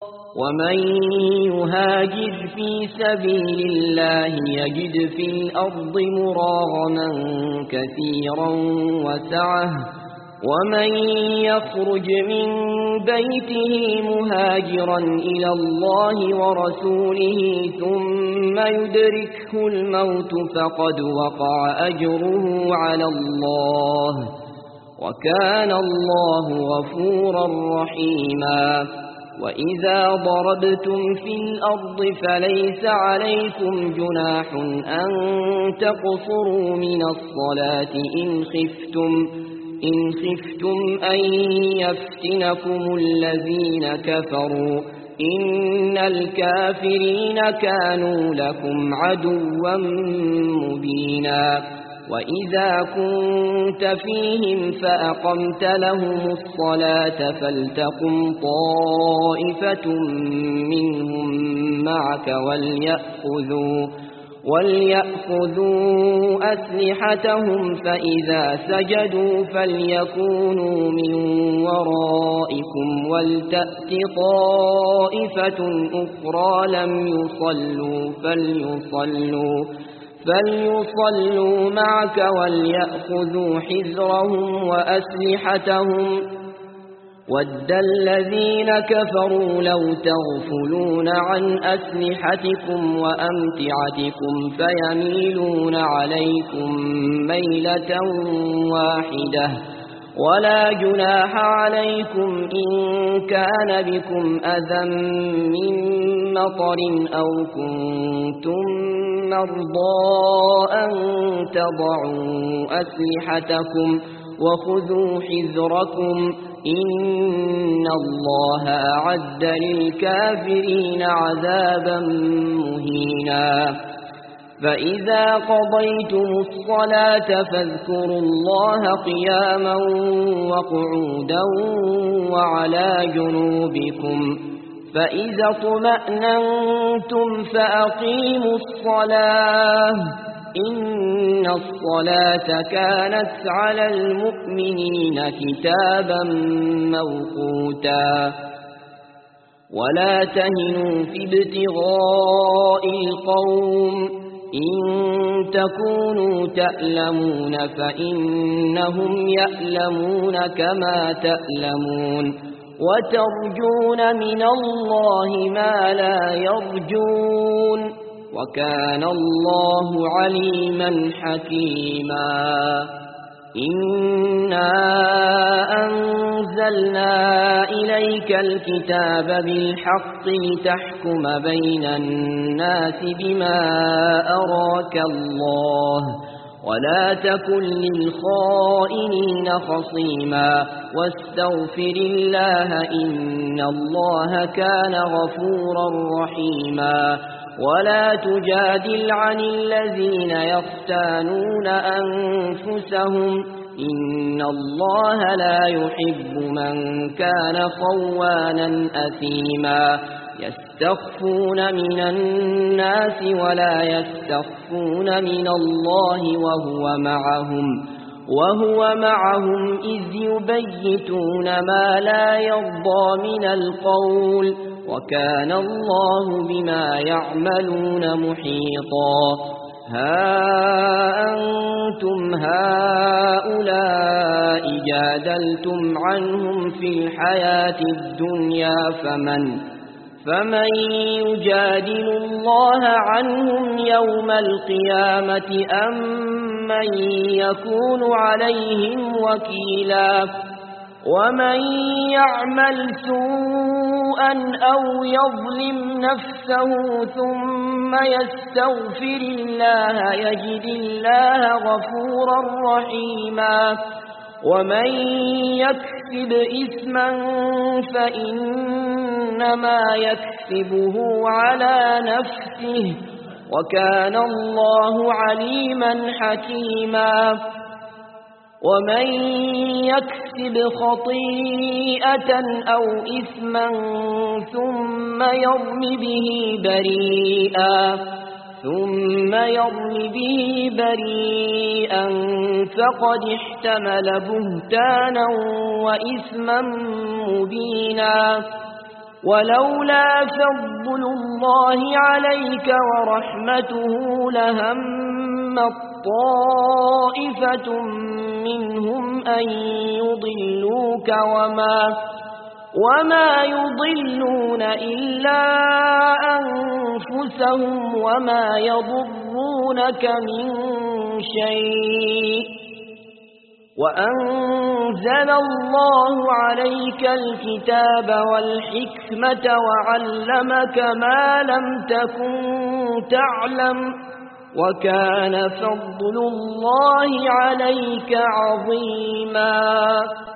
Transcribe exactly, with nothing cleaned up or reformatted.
ومن يهاجر في سبيل الله يجد في الأرض مراغما كثيرا وسعة ومن يخرج من بيته مهاجرا إلى الله ورسوله ثم يدركه الموت فقد وقع أجره على الله وكان الله غفورا رحيما. وإذا ضربتم في الأرض فليس عليكم جناح أن تقصروا من الصلاة إن خفتم إن خفتم أن يفتنكم الذين كفروا إن الكافرين كانوا لكم عدوا مبينا. وإذا كنت فيهم فأقمت لهم الصلاة فلتقم طائفة منهم معك وليأخذوا وليأخذوا أسلحتهم فإذا سجدوا فليكونوا من ورائكم ولتأت طائفة أخرى لم يصلوا فليصلوا فليصلوا معك وليأخذوا حذرهم وأسلحتهم ود الذين كفروا لو تغفلون عن أسلحتكم وأمتعتكم فيميلون عليكم ميلة واحدة ولا جناح عليكم إن كان بكم أذى من مطر أو كنتم مرضى أن تضعوا أسلحتكم وخذوا حذركم إن الله أعد للكافرين عذابا مهينا. فإذا قضيتم الصلاة فاذكروا الله قياما وقعودا وعلى جنوبكم فإذا اطمأننتم فأقيموا الصلاة إن الصلاة كانت على المؤمنين كتابا موقوتا. ولا تهنوا في ابتغاء القوم إن تكونوا تألمون فإنهم يألمون كما تألمون وترجون من الله ما لا يرجون وكان الله عليما حكيما. إنا أنزلنا إليك الكتاب بالحق لتحكم بين الناس بما أراك الله ولا تكن للخائنين خصيما واستغفر الله إن الله كان غفورا رحيما. ولا تجادل عن الذين يختانون أنفسهم إن الله لا يحب من كان خوانا أثيما. يستخفون من الناس ولا يستخفون من الله وهو معهم وهو معهم إذ يبيتون ما لا يرضى من القول وكان الله بما يعملون محيطا. ها أنتم هؤلاء جادلتم عنهم في الحياة الدنيا فمن فمن يجادل الله عنهم يوم القيامة أم من يكون عليهم وكيلا. ومن يعمل سوءا أو يظلم نفسه ثم يستغفر الله يجد الله غفورا رحيما. ومن يكسب إثما فإنما يكسبه على نفسه وكان الله عليما حكيما. ومن يكسب خطيئة أو إثما ثم يرم به بريئا ثم يرم به بريئا فقد احتمل بهتانا وإثما مبينا. ولولا فضل الله عليك ورحمته لهمت طائفة منهم أن يضلوك وما وما يضلون إلا أنفسهم وما يضرونك من شيء وأنزل الله عليك الكتاب والحكمة وعلمك ما لم تكن تعلم وكان فضل الله عليك عظيما.